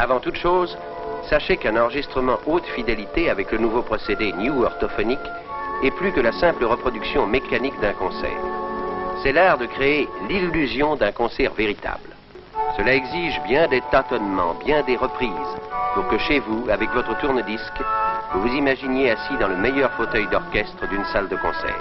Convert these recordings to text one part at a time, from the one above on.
Avant toute chose, sachez qu'un enregistrement haute fidélité avec le nouveau procédé New Orthophonic est plus que la simple reproduction mécanique d'un concert. C'est l'art de créer l'illusion d'un concert véritable. Cela exige bien des tâtonnements, bien des reprises, pour que chez vous, avec votre tourne-disque, vous vous imaginiez assis dans le meilleur fauteuil d'orchestre d'une salle de concert.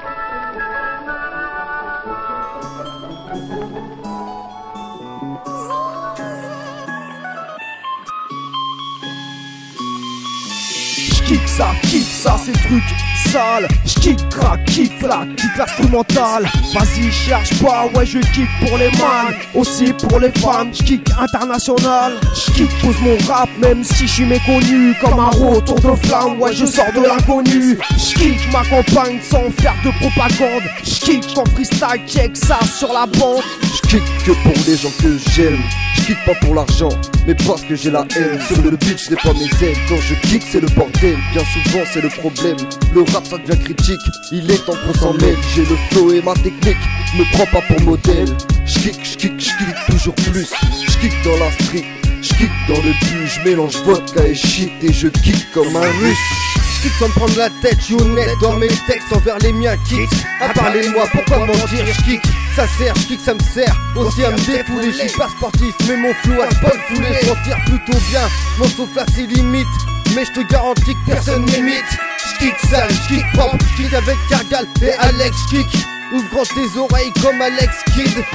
Kiffe ça, c'est truc sale. J'kick, crack, kick l'instrumental. Vas-y, cherche pas, ouais, je kick pour les man, aussi pour les fans. J'kick international. J'kick, pose mon rap, même si je suis méconnu. Comme un retour de flamme, ouais, je sors de l'inconnu. J'kick ma campagne sans faire de propagande. J'kick en freestyle, check ça sur la bande. J'kick que pour les gens que j'aime. J'kick pas pour l'argent, mais parce que j'ai la haine. Sur le beat, je n'ai pas mes ailes. Quand je kick, c'est le bordel. Bien souvent, c'est le problème. Le rap, ça devient critique. Il est temps qu'on s'en mêle. J'ai le flow et ma technique. Me prends pas pour modèle. J'kick toujours plus. J'kick dans la street. J'kick dans le but. J'mélange vodka et shit. Et je kick comme un russe. J'kick sans me prendre la tête. Je suis honnête dans mes textes envers les miens. Kick. À parler de moi, pourquoi mentir? J'kick. Ça sert, j'kick, ça me sert aussi à me défouler. Je suis pas sportif, mais mon flow a pas de foulée. Je m'en tire plutôt bien, mon souffle a ses limites. Mais je te garantis que personne m'imite. J'kick sale, j'kick propre, j'kick avec Cargal et Alex. J'kick, ouvre grand tes oreilles comme Alex Kidd.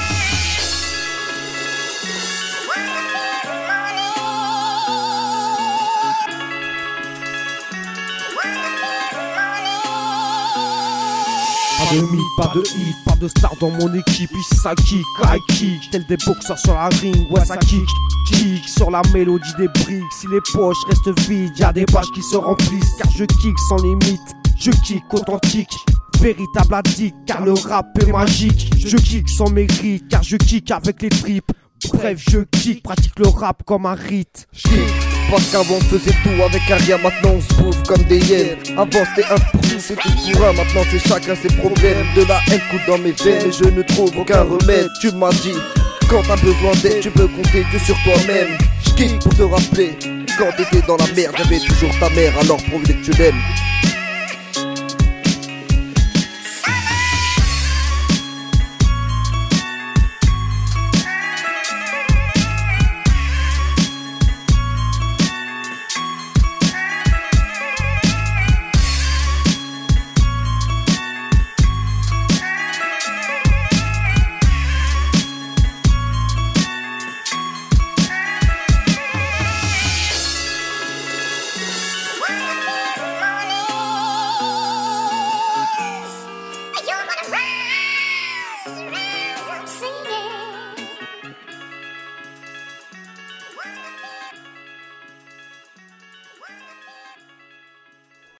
Pas de mythe, pas de hit, pas de star dans mon équipe. Ici ça kick, I kick, tel des boxeurs sur la ring. Ouais ça kick, kick sur la mélodie des briques. Si les poches restent vides, y'a des pages qui se remplissent. Car je kick sans limite, je kick authentique. Véritable addict, car le rap est magique. Je kick sans mérite, car je kick avec les tripes. Bref, je kick, pratique le rap comme un rite. J'kick, parce qu'avant on faisait tout avec un rien, maintenant on se bouffe comme des hyènes. Avant c'était un pour tous et tous pour un, maintenant c'est chacun ses problèmes. De la haine coule dans mes veines et je ne trouve aucun remède. Tu m'as dit, quand t'as besoin d'aide, tu peux compter que sur toi-même. J'kick pour te rappeler, quand t'étais dans la merde, j'avais toujours ta mère, alors prouve que tu l'aimes.